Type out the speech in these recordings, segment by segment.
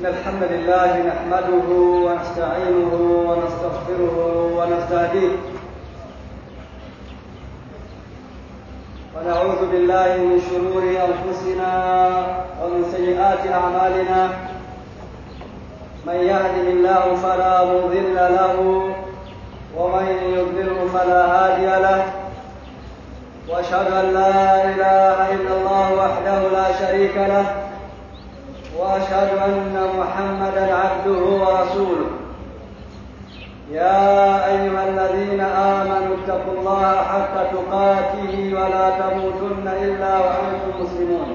إن الحمد لله نحمده ونستعينه ونستغفره ونستهديه ونعوذ بالله من شرور أنفسنا ومن سيئات أعمالنا من يهده الله فلا مضل له ومن يضلل فلا هادي له وأشهد أن لا إله إلا الله وحده لا شريك له وأشهد أن محمدا عبده ورسوله يا أيها الذين آمنوا اتقوا الله حق تقاته ولا تموتن إلا وأنتم مسلمون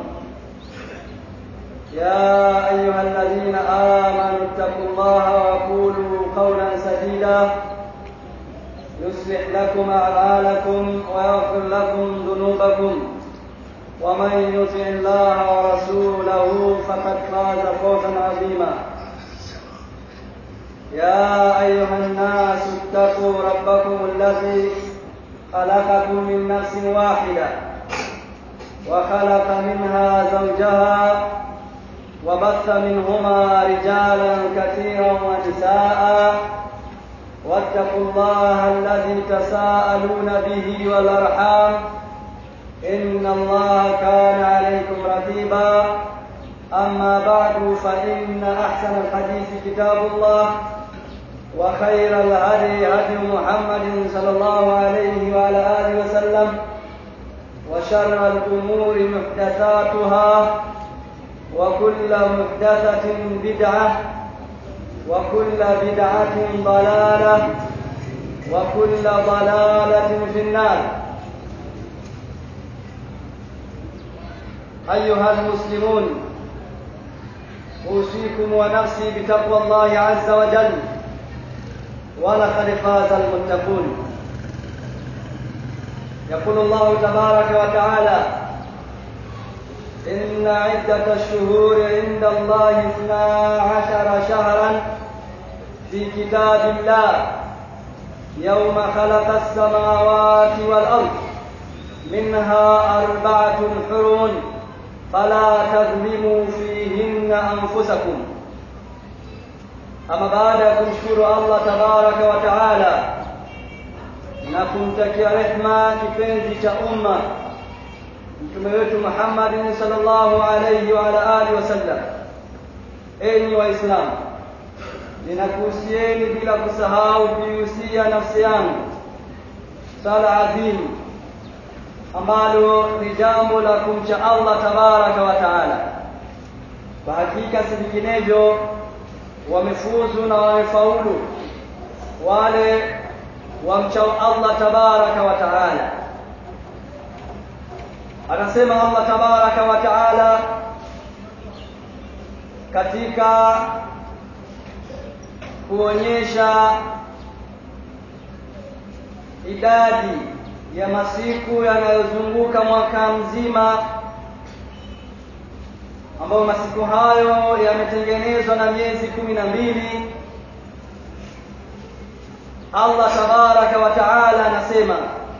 يا أيها الذين آمنوا اتقوا الله وقولوا قولا سديدا يصلح لكم أعمالكم ويغفر لكم ذنوبكم ومن يطع الله ورسوله فقد فاز فوزا عظيما يا أيها الناس اتقوا ربكم الذي خلقكم من نفس واحدة وخلق منها زوجها وبث منهما رجالا كثيرا ونساء واتقوا الله الذي تساءلون به والأرحام إن الله كان عليكم رقيبا أما بعد فإن أحسن الحديث كتاب الله وخير الهدي هدي محمد صلى الله عليه وعلى آله وسلم وشر الأمور محدثاتها وكل محدثة بدعة وكل بدعة ضلالة وكل ضلالة في النار. أيها المسلمون أوصيكم ونفسي بتقوى الله عز وجل ولقد فاز المتقون. يقول الله تبارك وتعالى إن عدة الشهور عند الله 12 شهرا في كتاب الله يوم خلق السماوات والأرض منها 4 حرم فلا تظلموا فيهن أنفسكم. أما بعد kumshukuru Allah tabaraka wa taala na kumtakia rehema kipenzi cha umma mtume wetu Muhammad sallallahu alayhi wa ala alihi wasallam. Enyi waislamu, ninakuhusieni bila kusahau kuihusia nafsi yangu sala adhimu ambalo ni jambo la kumcha Allah tabaraka wa taala. Kwa hakika si vinginevyo wamefuzu na wamefaulu wale wamchao Allah tabaraka wa taala. Anasema Allah tabaraka wa taala katika kuonyesha idadi ya masiku yanayozunguka mwaka mzima, ambao masiku hayo yametengenezwa na miezi 12. Allah tabaraka wa taala anasema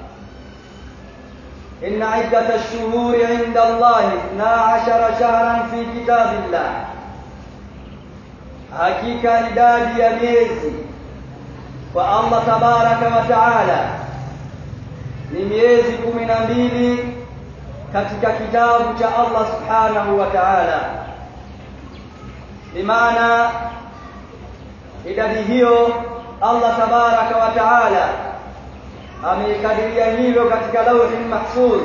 inna iddata ash-shuhuri 'inda Allahi 12 shahran fi kitabillah, hakika idadi ya miezi kwa Allah tabaraka wa taala ni miezi 12 katika kitabu cha Allah subhanahu wa ta'ala. Bimaana idadi hiyo Allah tabaraka wa ta'ala ameikadiria hilo katika lawhi mahfuz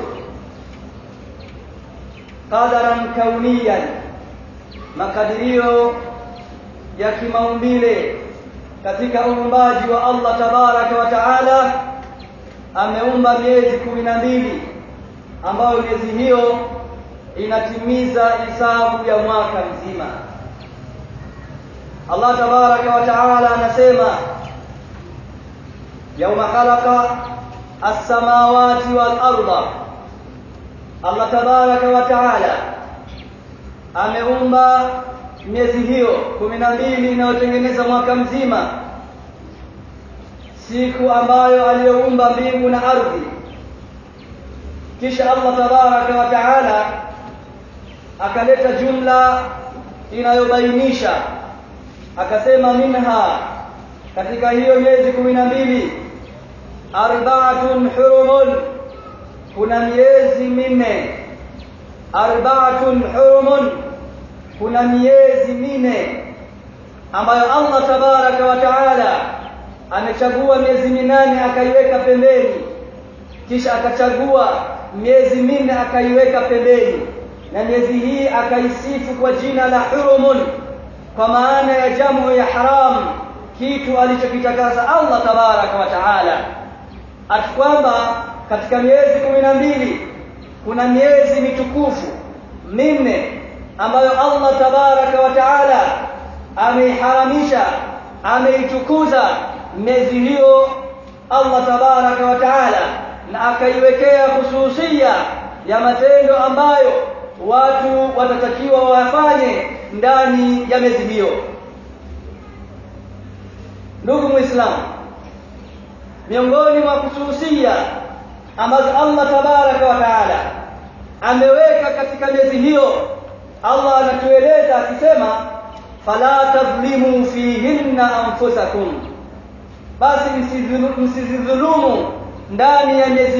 qadaran kauniyan, makadirio ya kimaumbile katika uumbaji wa Allah tabaraka wa ta'ala. Ameumba miezi 12 ambayo miezi hiyo inatimiza hisabu ya mwaka mzima. Allah tabaraka wa taala anasema yauma khalaqa as-samawati wal arda, Allah tabaraka wa taala ameumba miezi hiyo 12 inayotengeneza mwaka mzima, siku ambayo aliyoumba mbingu na ardhi. Kisha Allah tabaraka wa taala akaleta jumla inayobainisha. Akasema minha, katika hiyo miezi 12 arba'atun hurumun, kuna miezi minne. Arba'atun hurumun, kuna miezi minne ambayo Allah tabaraka wa taala amechagua miezi minane akaiweka pembeni, kisha akachagua miezi minne akaiweka pembeni, na miezi hii akaisifu kwa jina la hurumun, kwa maana ya jamu ya haram, kitu alichokitakasa Allah tabaraka wa taala. Atikwamba katika miezi 12 kuna miezi mitukufu minne ambayo Allah tabaraka wa taala ameiharamisha, ameitukuza miezi hiyo Allah tabaraka wa taala, na akaiwekea hususia ya matendo ambayo watu watatakiwa wafanye ndani ya miezi hiyo. Ndugu Muislamu, miongoni mwa hususia ambazo Allah tabaraka wa taala ameweka katika miezi hiyo, Allah anatueleza akisema, fala tadhlimu fihinna anfusakum, basi msizidhulumu ndani ya miezi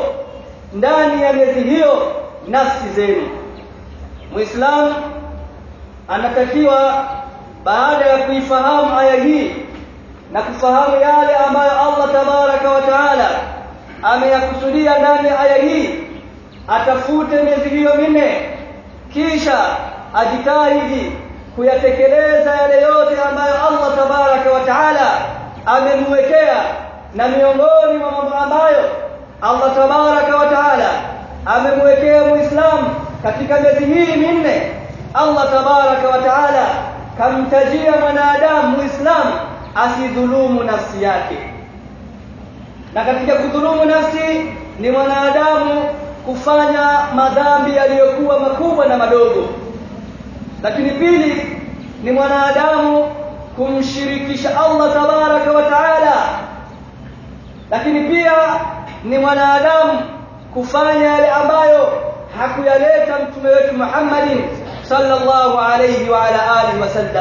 hiyo nafsi zenu. Muislamu anatakiwa baada ya kuifahamu aya hii na kufahamu yale ambayo Allah tabaraka wa taala ameyakusudia ndani ya aya hii, atafute miezi hiyo minne, kisha ajitahidi kuyatekeleza yale yote ambayo Allah tabaraka wa taala amemwekea. Na miongoni mwa mambo ambayo Allah tabaraka wa taala amemwekea Muislamu katika miezi hii minne, Allah tabaraka wa taala kamtajia mwanadamu Muislamu asidhulumu nafsi yake. Na katika kudhulumu nafsi ni mwanadamu kufanya madhambi yaliyokuwa makubwa na madogo. Lakini pili ni mwanadamu kumshirikisha Allah tabaraka wa taala. Lakini pia ni mwanadamu kufanya yale ambayo hakuyaleta mtume wetu Muhammadin sallallahu alayhi wa ala alihi wasallam.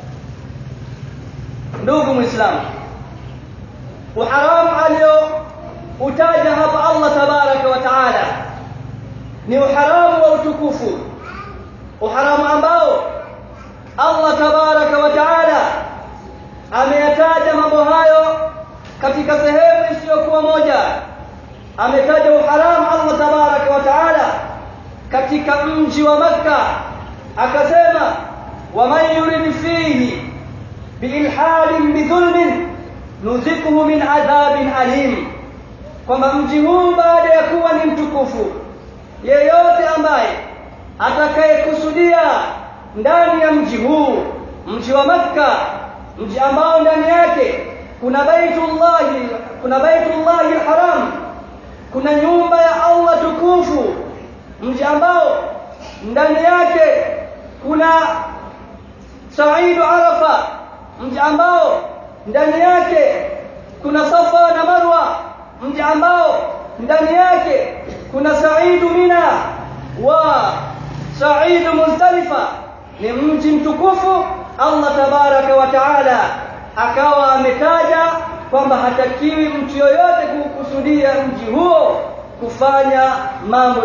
Ndugu Muislamu, uharamu utaja hapa Allah tabaraka wa taala ni uharamu wa utukufu, uharamu ambao Allah tabaraka wa taala ameyataja mambo hayo katika sehemu isiyokuwa moja. Ametaja uharamu Allah tabaraka wa taala katika mji wa Makka, akasema, waman yurid fihi biilhadin bidhulmin nuzikuhu min adhabin alim, kwamba mji huu baada ya kuwa ni mtukufu, yeyote ambaye atakayekusudia ndani ya mji huu, mji wa Makka, mji ambao ndani yake kuna Baitullahi al-Haram, kuna nyumba ya Allah tukufu, mji ambao ndani yake kuna Saidu Arafa, mji ambao ndani yake kuna Safa na Marwa, mji ambao ndani yake kuna Saidu Mina wa Saidu Muzdalifa, ni mji mtukufu. Allah tabaraka wa taala akawa ametaja kwamba hatakiwi mtu yoyote kukusudia mji huo kufanya mambo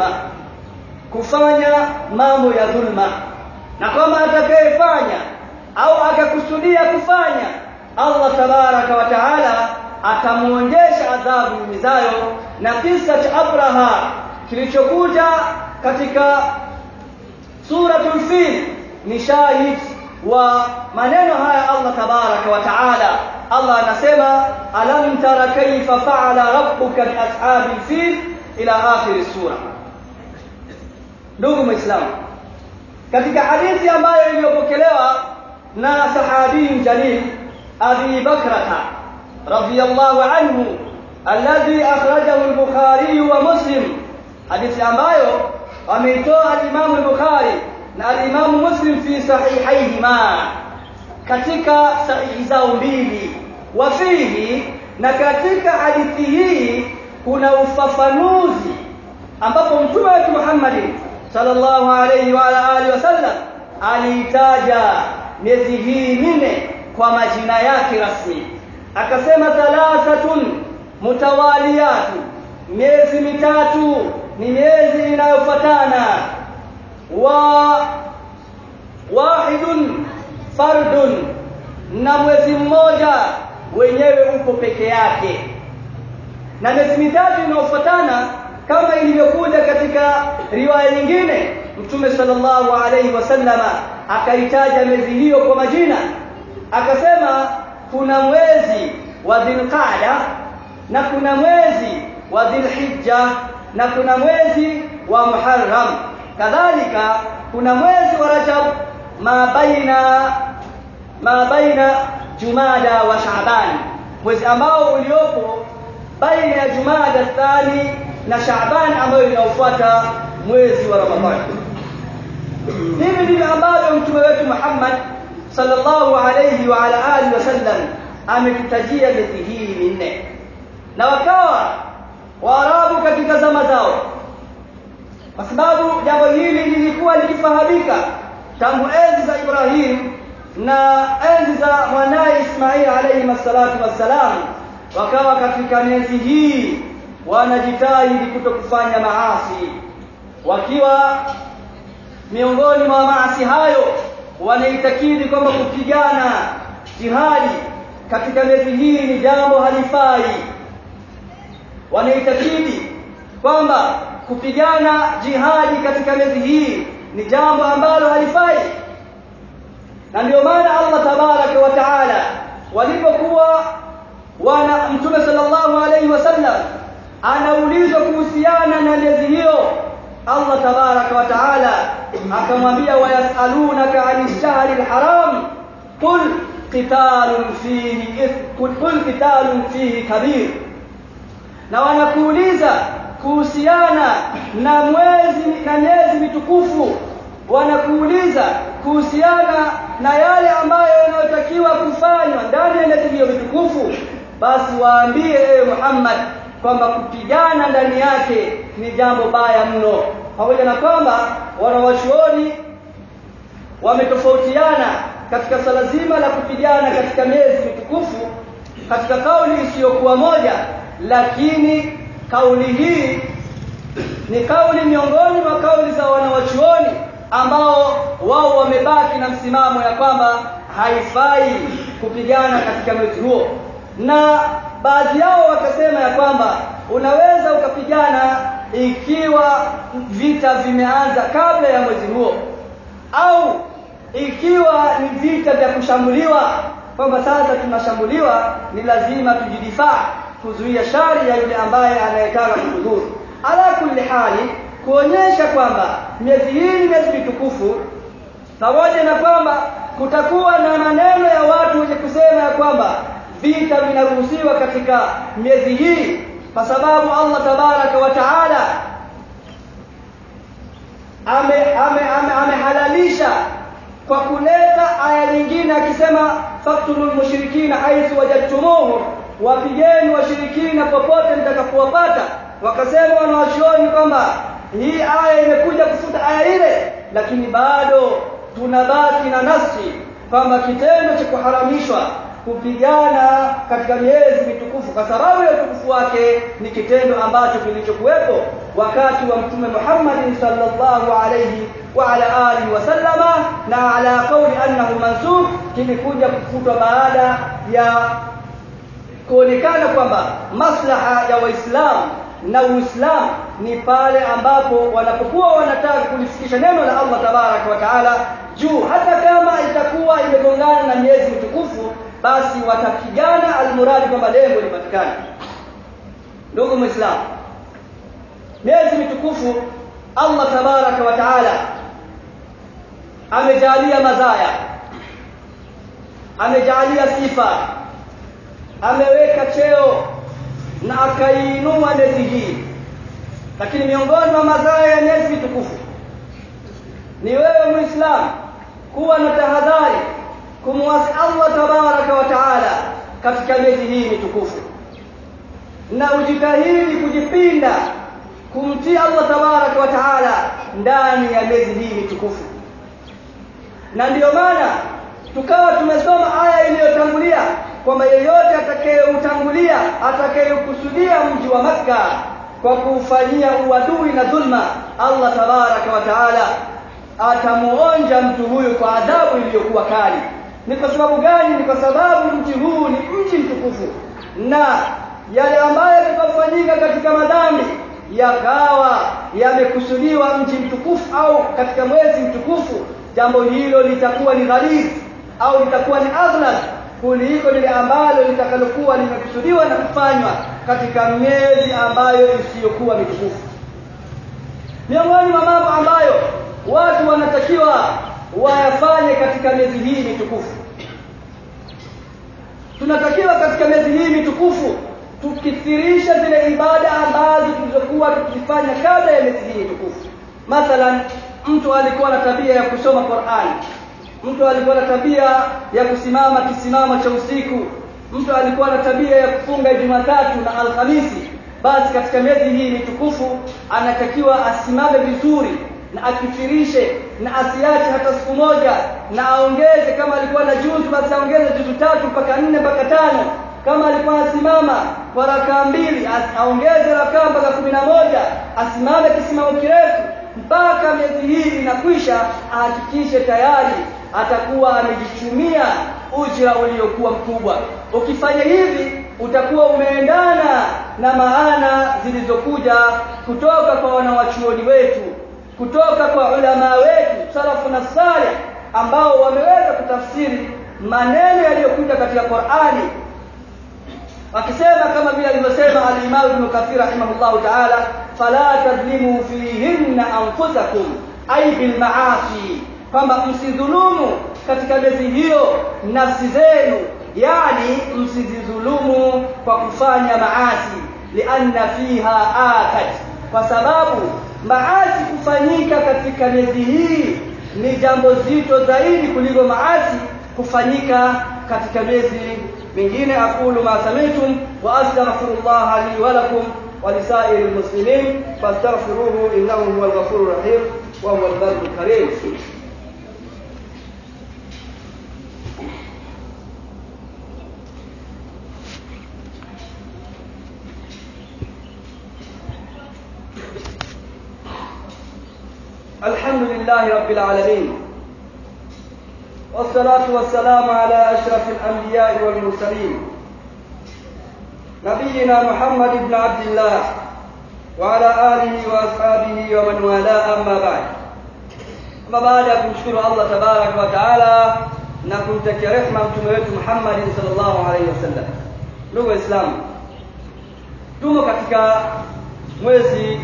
ya dhulma, na kama atakayefanya au akakusudia kufanya, Allah tabaraka wa taala atamuonjesha adhabu mizayo. Na kisa cha Abraha kilichokuja katika suratul Fil ni shahid wa maneno haya Allah tabaraka wa taala. Allah anasema, alam tara kayfa fa'ala rabbuka bi ashabil fil, ila akhir sura. Ndugu Muislamu, katika hadithi ambayo iliyopokelewa na sahabi jalil Abi Bakrata radhiyallahu anhu alladhi akhrajahu al-Bukhari wa Muslim, hadithi ambayo ameitoa al-Imam al-Bukhari na al-Imam Muslim fi sahihaihima, katika sahihi zao mbili. Wafihi, na katika hadithi hii kuna ufafanuzi ambapo mtume wetu Muhammad sallallahu alayhi wa alihi wasallam aliitaja miezi hii minne kwa majina yake rasmi. Akasema thalathatun mutawaliyatu, miezi mitatu ni miezi inayofuatana, wa wahidun fardun, na mwezi mmoja wenyewe upo peke yake. Na miezi mitatu inayofuatana kama ilivyokuja katika riwaya nyingine, Mtume sallallahu alayhi wasallama akaitaja miezi hiyo kwa majina. Akasema kuna mwezi wa Dhulqa'da, na kuna mwezi wa Dhulhijja, na kuna mwezi wa Muharram, kadhalika kuna mwezi wa Rajab, ma baina Jumada wa Shaaban, mwezi ambao uliopo baina ya Jumada thani na Shaaban ambayo inaofuata mwezi wa Ramadhani. Hivi ndivyo ambavyo mtume wetu Muhammad sallallahu alayhi wa ala alihi wasallam ametutajia miezi hii minne. Na wakawa Waarabu katika zama zao, kwa sababu jambo hili lilikuwa likifahamika tangu enzi za Ibrahim na enzi za mwanae Ismail alayhi salatu wassalam, wakawa katika miezi hii wanajitahidi kutokufanya maasi. Wakiwa miongoni mwa maasi hayo, wanaitakidi kwamba kupigana jihadi katika miezi hii ni jambo halifai. Wanaitakidi kwamba kupigana jihadi katika miezi hii ni jambo ambalo halifai. Na ndio maana Allah tabaraka wa taala walipokuwa Mtume sallallahu alayhi wasallam anaulizwa kuhusiana na miezi hiyo, Allah tabaraka wa taala akamwambia, wayasalunaka 'anil shahril haram qul qitalun fihi kabir, na wanakuuliza kuhusiana na miezi mitukufu, wanakuuliza kuhusiana na yale ambayo yanayotakiwa kufanywa ndani ya miezi hiyo mitukufu, basi waambie ewe Muhammad kwamba kupigana ndani yake ni jambo baya mno. Pamoja na kwamba wanawachuoni wametofautiana katika sala zima la kupigana katika miezi mitukufu katika kauli isiyokuwa moja, lakini kauli hii ni kauli miongoni mwa kauli za wanawachuoni ambao wao wamebaki na msimamo ya kwamba haifai kupigana katika mwezi huo. Na baadhi yao wakasema ya kwamba unaweza ukapigana ikiwa vita vimeanza kabla ya mwezi huo, au ikiwa ni vita vya kushambuliwa, kwamba sasa tunashambuliwa, ni lazima tujidifaa, kuzuia shari ya yule ambaye anayetaka kudhuru. Ala kulli hali, kuonyesha kwamba miezi hii ni miezi mitukufu, pamoja na kwamba kutakuwa na maneno ya watu wenye kusema ya kwamba vita vinaruhusiwa katika miezi hii, kwa sababu Allah tabaraka wa taala amehalalisha kwa kuleta aya nyingine akisema faqtulul mushrikina haythu wajadtumuhum, wapigeni washirikina popote mtakapowapata. Wakasema wanawachuoni kwamba hii aya imekuja kufuta aya ile, lakini bado tunabaki na nafsi kwamba kitendo cha kuharamishwa kupigana katika miezi mitukufu kwa sababu ya utukufu wake ni kitendo ambacho kilichokuwepo wakati wa Mtume Muhammad sallallahu alayhi wa ala alihi wasallama, na ala kauli annahu mansukh, kilikuja kufutwa baada ya kuonekana kwamba maslaha ya Waislamu na Uislamu ni pale ambapo wanapokuwa wanataka kulifikisha neno la Allah tabaraka wa taala juu, hata kama itakuwa imegongana na miezi mitukufu, basi watapigana almuradi kwamba lengo lipatikane. Ndugu Muislamu, miezi mitukufu Allah tabaraka wa taala amejalia mazaya, amejalia sifa, ameweka cheo na akainua miezi hii. Lakini miongoni mwa mazaya ya miezi mitukufu ni wewe Muislamu kuwa na tahadhari kumwasi Allah tabaraka wa taala katika miezi hii mitukufu, na ujitahidi kujipinda kumtii Allah tabaraka wa taala ndani ya miezi hii mitukufu. Na ndiyo maana tukawa tumesoma aya iliyotangulia kwamba yeyote atakayeutangulia, atakayekusudia mji wa Makka kwa kufanyia uadui na dhulma, Allah tabaraka wa taala atamuonja mtu huyu kwa adhabu iliyokuwa kali. Ni kwa sababu gani? Ni kwa sababu mji huu ni mji mtukufu, na yale ambayo yakafanyika katika madhambi yakawa yamekusudiwa mji mtukufu au katika mwezi mtukufu, jambo hilo litakuwa ni ghalidh au litakuwa ni aghlad kuliko lile ambalo litakalokuwa limekusudiwa na kufanywa katika miezi ambayo isiyokuwa mitukufu. Miongoni mwa mambo ambayo watu wanatakiwa wayafanye katika miezi hii mitukufu, tunatakiwa katika miezi hii mitukufu tukithirisha zile ibada ambazo tulizokuwa tukifanya kabla ya miezi hii mitukufu. Mathalan, mtu alikuwa na tabia ya kusoma Qur'an, mtu alikuwa na tabia ya kusimama kisimamo cha usiku, mtu alikuwa na tabia ya kufunga Jumatatu na Alhamisi. Basi katika miezi hii mitukufu anatakiwa asimame vizuri na akithirishe na asiache hata siku moja, na aongeze. Kama alikuwa na juzu, basi aongeze juzu 3 mpaka 4 mpaka 5. Kama alikuwa asimama kwa rakaa 2, aongeze rakaa mpaka 11. Asimame kisimamo kirefu mpaka miezi hii inakwisha, ahakikishe tayari atakuwa amejichumia ujira uliokuwa mkubwa. Ukifanya hivi utakuwa umeendana na maana zilizokuja kutoka kwa wanawachuoni wetu, kutoka kwa ulama wetu salafu na salih, ambao wameweza kutafsiri maneno yaliyokuja katika Qur'ani, wakisema kama vile alivyosema al-Imam Ibn Kathir rahimahullahu ta'ala, fala tadhlimu fihinna anfusakum ay bil ma'asi, kwamba msidhulumu katika miezi hiyo nafsi zenu, yani msidhulumu kwa kufanya maasi. Lianna fiha akat, kwa sababu maasi kufanyika katika miezi hii ni jambo zito zaidi kuliko maasi kufanyika katika miezi mingine. Aqulu ma sami'tum wa astaghfirullah li wa lakum wa lisairil muslimin fastaghfiruhu innahu huwal ghafurur rahim wa huwal barrul karim. الحمد لله رب العالمين، والصلاة والسلام على أشرف الأنبياء والمرسلين، نبينا محمد بن عبد الله وعلى آله وأصحابه ومن والاه، أما بعد. أما بعد kumshukuru Allah tabarak wa taala na kumtakia rehema mtume wetu Muhammad sallallahu alaihi wasallam. Ndugu Waislamu, tumo katika mwezi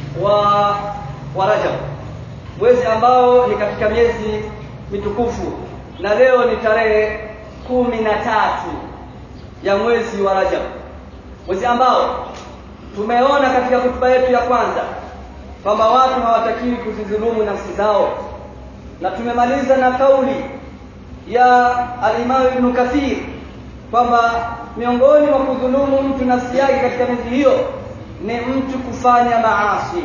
wa Rajab, mwezi ambao ni katika miezi mitukufu, na leo ni tarehe 13 ya mwezi wa Rajab, mwezi ambao tumeona katika hotuba yetu ya kwanza kwamba watu hawatakiwi kuzidhulumu nafsi zao, na tumemaliza na kauli ya al-Imam Ibn Kathir kwamba miongoni mwa kudhulumu mtu nafsi yake katika miezi hiyo ni mtu kufanya maasi.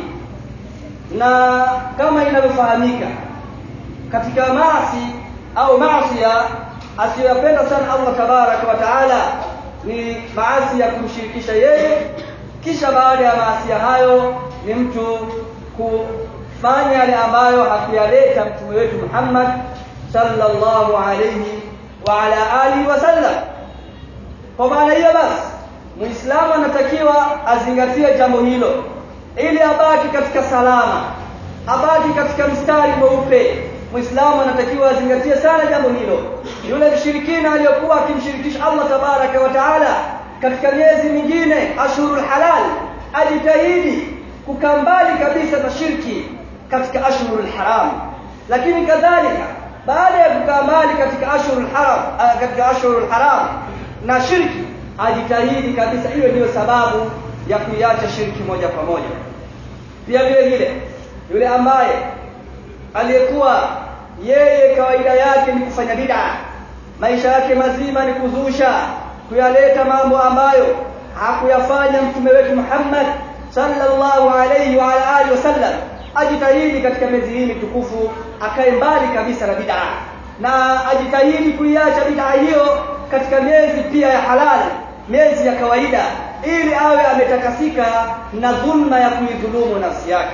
Na kama inavyofahamika katika maasi au maasiya asiyopenda sana Allah tabaraka wa taala ni maasi ya kumshirikisha yeye, kisha baada ya maasi hayo ni mtu kufanya yale ambayo hakuyaleta mtume wetu Muhammad sallallahu alayhi wa ala alihi wasallam. Kwa maana hiyo basi Muislamu anatakiwa azingatie jambo hilo ili abaki katika salama, abaki katika mstari mweupe. Muislamu anatakiwa azingatie sana jambo hilo. Yule mshirikina aliyokuwa akimshirikisha Allah tabaraka wa taala katika miezi mingine ashhurul halal, ajitahidi kukambali kabisa na shirki katika ashhurul haram. Lakini kadhalika baada ya kukambali katika ashhurul haram na shirki, ajitahidi kabisa hiyo ndio sababu ya kuiacha shirki moja kwa moja. Pia vile yule ambaye aliyekuwa yeye kawaida yake ni kufanya bid'a, maisha yake mazima ni kuzusha, kuyaleta mambo ambayo hakuyafanya mtume wetu Muhammad sallallahu alayhi wa alihi wasallam, ajitahidi katika miezi hii mitukufu akae mbali kabisa na bid'a, na ajitahidi kuiacha bid'a hiyo katika miezi pia ya halali, miezi ya kawaida, ili awe ametakasika na dhulma ya kuidhulumu nafsi yake.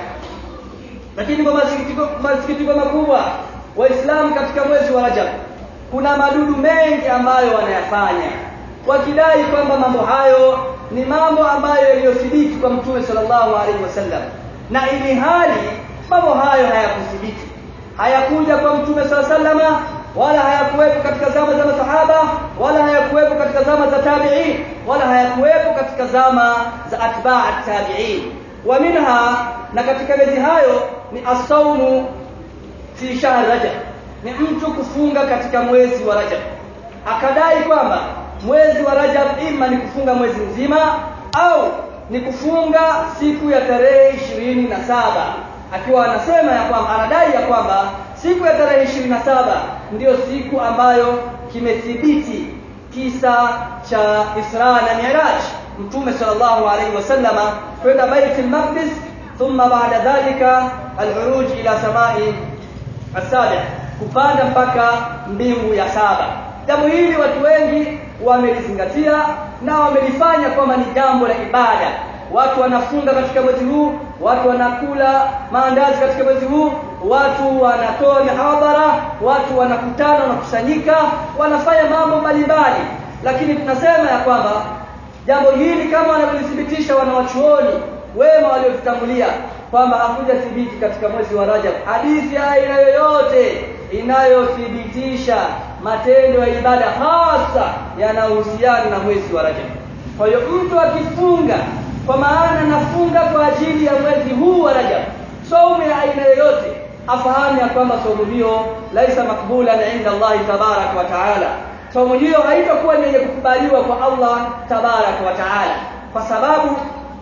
Lakini kwa masikitiko makubwa, Waislamu katika mwezi wa Rajab kuna madudu mengi ambayo wanayafanya wakidai kwamba mambo hayo ni mambo ambayo yaliyothibiti kwa Mtume sallallahu alaihi wasallam, na ili hali mambo hayo hayakuthibiti, hayakuja kwa Mtume sallallahu alaihi wasallam, wala hayakuwepo katika zama za masahaba, wala hayakuwepo katika zama za tabi'in, wala hayakuwepo katika zama za atba'at tabi'in. Wa minha, na katika miezi hayo ni as-sawmu fi shahr Rajab, ni mtu kufunga katika mwezi wa Rajab. Akadai kwamba mwezi wa Rajab ima ni kufunga mwezi mzima au ni kufunga siku ya tarehe 27, akiwa anasema ya kwamba, anadai ya kwamba siku ya tarehe 27 ndiyo siku ambayo kimethibiti kisa cha Isra na Mi'raj, Mtume sallallahu alaihi wasallam kwenda Baitul Maqdis, thumma baada dhalika al-uruj ila samai as-sabi', kupanda mpaka mbingu ya 7. Jambo hili watu wengi wamelizingatia na wamelifanya kwamba ni jambo la ibada. Watu wanafunga katika mwezi huu, watu wanakula maandazi katika mwezi huu, watu wanatoa mihadhara, watu wanakutana na kusanyika, wanafanya mambo mbalimbali. Lakini tunasema ya kwamba jambo hili kama wanavyothibitisha wanawachuoni wema waliotutangulia kwamba hakuja thibiti katika mwezi wa Rajab hadithi aina yoyote inayothibitisha matendo ya ibada hasa yanayohusiana na mwezi wa Rajab. Kwa hiyo mtu akifunga, kwa maana nafunga kwa ajili ya mwezi huu wa Rajab, saumu ya aina yoyote, afahamu ya kwamba saumu hiyo laisa makbulan inda Allah tabarak wa taala. Saumu hiyo haitakuwa yenye kukubaliwa kwa Allah tabarak wa taala, kwa sababu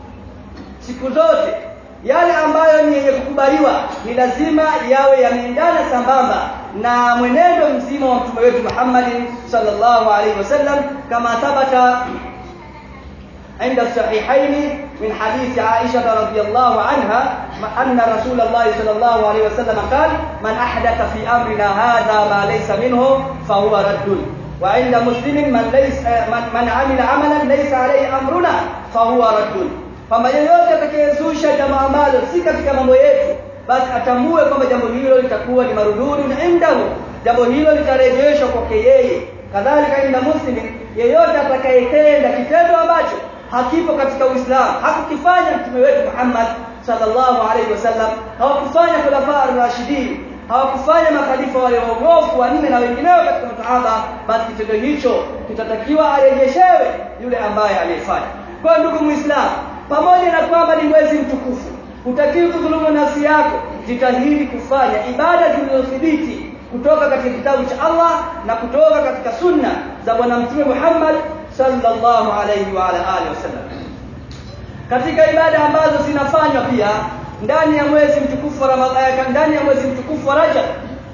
siku zote yale ambayo ni yenye kukubaliwa ni lazima yawe yameendana sambamba na mwenendo mzima wa mtume wetu Muhammad sallallahu alaihi wasallam, kama thabata عند الصحيحين من حديث عائشة رضي الله عنها أن رسول الله صلى الله عليه وسلم قال: من أحدث في أمرنا هذا ما ليس منه فهو رد. وعند مسلم من عمل عملا ليس عليه أمرنا فهو رد. Kwamba yeyote atakayezusha jambo ambalo si katika mambo yetu, basi atambue kwamba jambo hilo litakuwa ni marududun indahu, jambo hilo litarejeshwa kwake yeye. Kadhalika inda Muslim, yeyote atakayetenda kitendo ambacho hakipo katika Uislamu, hakukifanya mtume wetu Muhammad sallallahu alaihi wasallam, hawakufanya khulafa ar-rashidin, hawakufanya makhalifa wale waongofu wanne na wengineo katika masahaba, basi kitendo hicho kitatakiwa arejeshewe yule ambaye aliyefanya. Kwa ndugu Muislamu, pamoja na kwamba ni mwezi mtukufu, hutakiwi kudhulumu nafsi yako. Jitahidi kufanya ibada zilizothibiti kutoka katika kitabu cha Allah na kutoka katika sunna za bwana mtume Muhammad sallallahu alayhi wa ala alihi wasallam. Katika ibada ambazo zinafanywa pia ndani ya mwezi mtukufu wa Ramadhani, ndani ya mwezi mtukufu wa Rajab,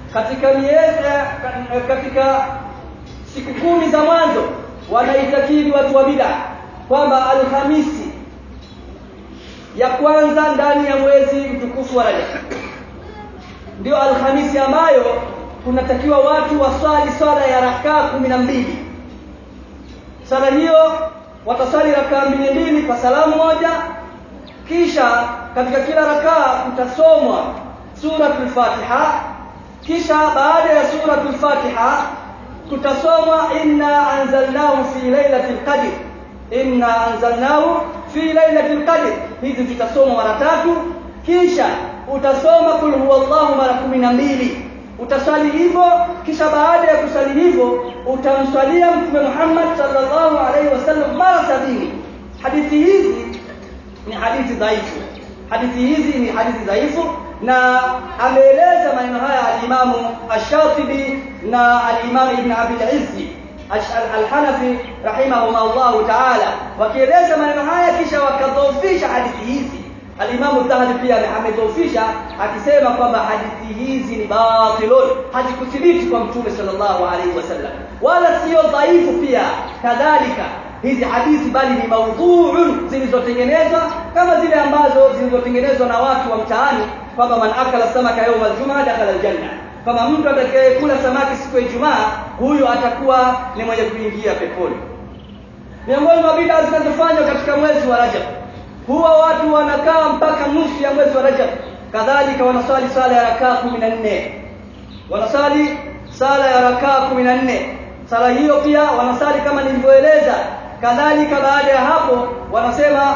katika siku 10 za mwanzo, wanaitakidi watu wa bid'a kwamba Alhamisi ya kwanza ndani ya mwezi mtukufu wa Rajab ndio Alhamisi ambayo kunatakiwa watu waswali swala ya rakaa 12. Sala hiyo watasali rakaa 2 kwa salamu moja, kisha katika kila rakaa kutasomwa suratul Fatiha, kisha baada ya suratul Fatiha kutasomwa inna anzalnahu fi lailatul qadr, inna anzalnahu fi lailatul qadr. Hizi zitasomwa mara 3, kisha utasoma kul huwallahu mara 12. Utasali hivyo, kisha baada ya kusali hivyo utamswalia mtume Muhammad sallallahu alaihi wasallam mara 70. Hadithi hizi ni hadithi dhaifu. Hadithi hizi ni hadithi dhaifu, na ameeleza maneno haya al-Imam Ash-Shatibi na al-Imam Ibn Abi al-Izzi al-Hanafi rahimahumullah ta'ala, wakieleza maneno haya kisha wakadhoofisha hadithi hizi. Al-Imam Zahabi pia amedhoofisha akisema kwamba hadithi hizi ni batilun, hazikuthibiti kwa mtume sallallahu alaihi wasallam, wala sio dhaifu pia. Kadhalika hizi hadithi, bali ni maudhu'un, zilizotengenezwa kama zile ambazo zilizotengenezwa na watu wa mtaani, kwamba man akala samaka yawm al-jum'a dakhala al-janna, kama mtu atakayekula samaki siku ya Ijumaa, huyo atakuwa ni mwenye kuingia peponi. Miongoni mwa bid'a zinazofanywa katika mwezi wa Rajab, huwa watu wanakaa mpaka nusu ya mwezi wa Rajab, kadhalika wanasali sala ya rakaa 14, wanasali sala ya rakaa 14. Sala hiyo pia wanasali kama nilivyoeleza. Kadhalika baada ya hapo wanasema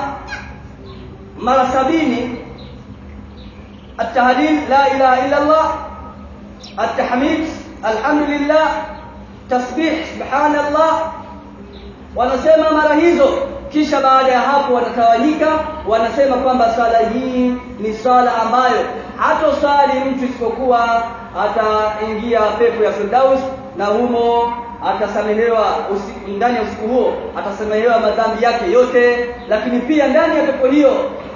mara 70 at-tahlil la ilaha illa Allah, at-tahmid alhamdulillah, tasbih subhanallah, wanasema mara hizo. Kisha baada ya hapo wanatawanyika, wanasema kwamba sala hii ni sala ambayo hatosali mtu isipokuwa ataingia pepo ya Firdaus, na humo atasamehewa ndani ya usiku huo, atasamehewa madhambi yake yote. Lakini pia ndani ya pepo hiyo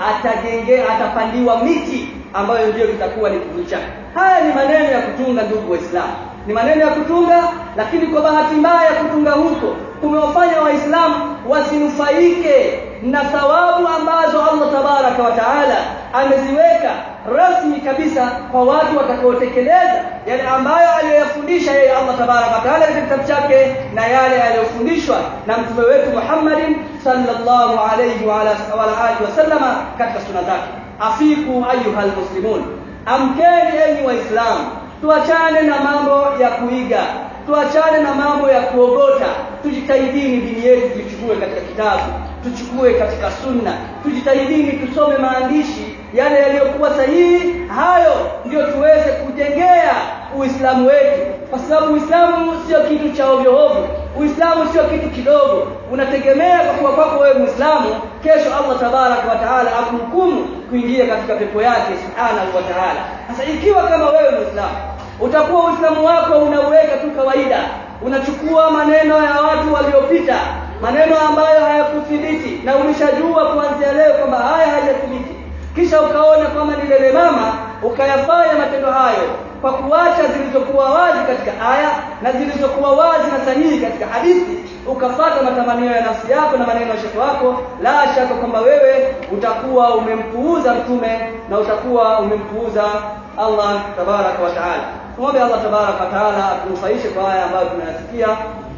atapandiwa miti ambayo ndio itakuwa ni kivuli chake. Haya ni maneno ya kutunga, ndugu Waislamu, ni maneno ya kutunga, lakini kwa bahati mbaya kutunga huko kumewafanya Waislamu wasinufaike na thawabu ambazo Allah tabaraka wa taala ameziweka rasmi kabisa kwa watu watakaotekeleza yale ambayo aliyofundisha yeye Allah tabaraka wa taala katika kitabu chake, na yale aliyofundishwa na mtume wetu Muhammadin sallallahu alayhi wa alihi wasallama katika sunna zake. Afiku ayuhal muslimun, amkeni enyi Waislamu, tuachane na mambo ya kuiga, tuachane na mambo ya kuogota. Tujitahidini dini yetu tuichukue katika kitabu, tuchukue katika sunna, tujitahidini tusome maandishi yale yaliyokuwa sahihi. Hayo ndio tuweze kujengea Uislamu wetu, kwa sababu Uislamu sio kitu cha ovyo ovyo. Uislamu sio kitu kidogo. Unategemea kwa kuwa kwako wewe Muislamu, kesho Allah tabaraka wa taala akuhukumu kuingia katika pepo yake subhanahu wa taala. Sasa ikiwa kama wewe Muislamu utakuwa Uislamu wako unauweka tu kawaida, unachukua maneno ya watu waliopita, maneno ambayo hayakuthibiti, na umeshajua kuanzia leo kwamba haya hayathibiti, kisha ukaona kwamba ni lele mama, ukayafanya matendo hayo kwa kuacha zilizokuwa wazi katika aya na zilizokuwa wazi na sahihi katika hadithi, ukafuata matamanio ya nafsi yako na maneno ya shekhi wako, la shaka kwamba wewe utakuwa umempuuza mtume na utakuwa umempuuza Allah tabaraka wa taala. Tuombe Allah tabaraka wa taala atunufaishe kwa haya ambayo tunayasikia,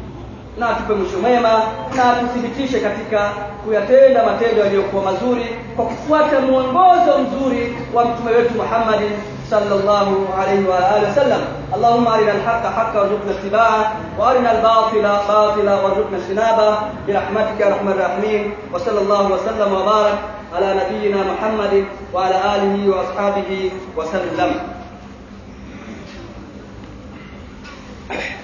na atupe mwisho mwema, na atuthibitishe katika kuyatenda matendo yaliyokuwa mazuri kwa kufuata muongozo mzuri wa mtume wetu Muhammad sallallahu alayhi wa alihi wasallam. Allahumma arina al-haqqa haqqan warzuqna ittiba'ahu wa arina al-batila batilan warzuqna ijtinaba bi rahmatika ya arhamar rahimin. Wa sallallahu wa sallam wa barak ala nabiyyina Muhammad wa ala alihi wa ashabihi wa sallam.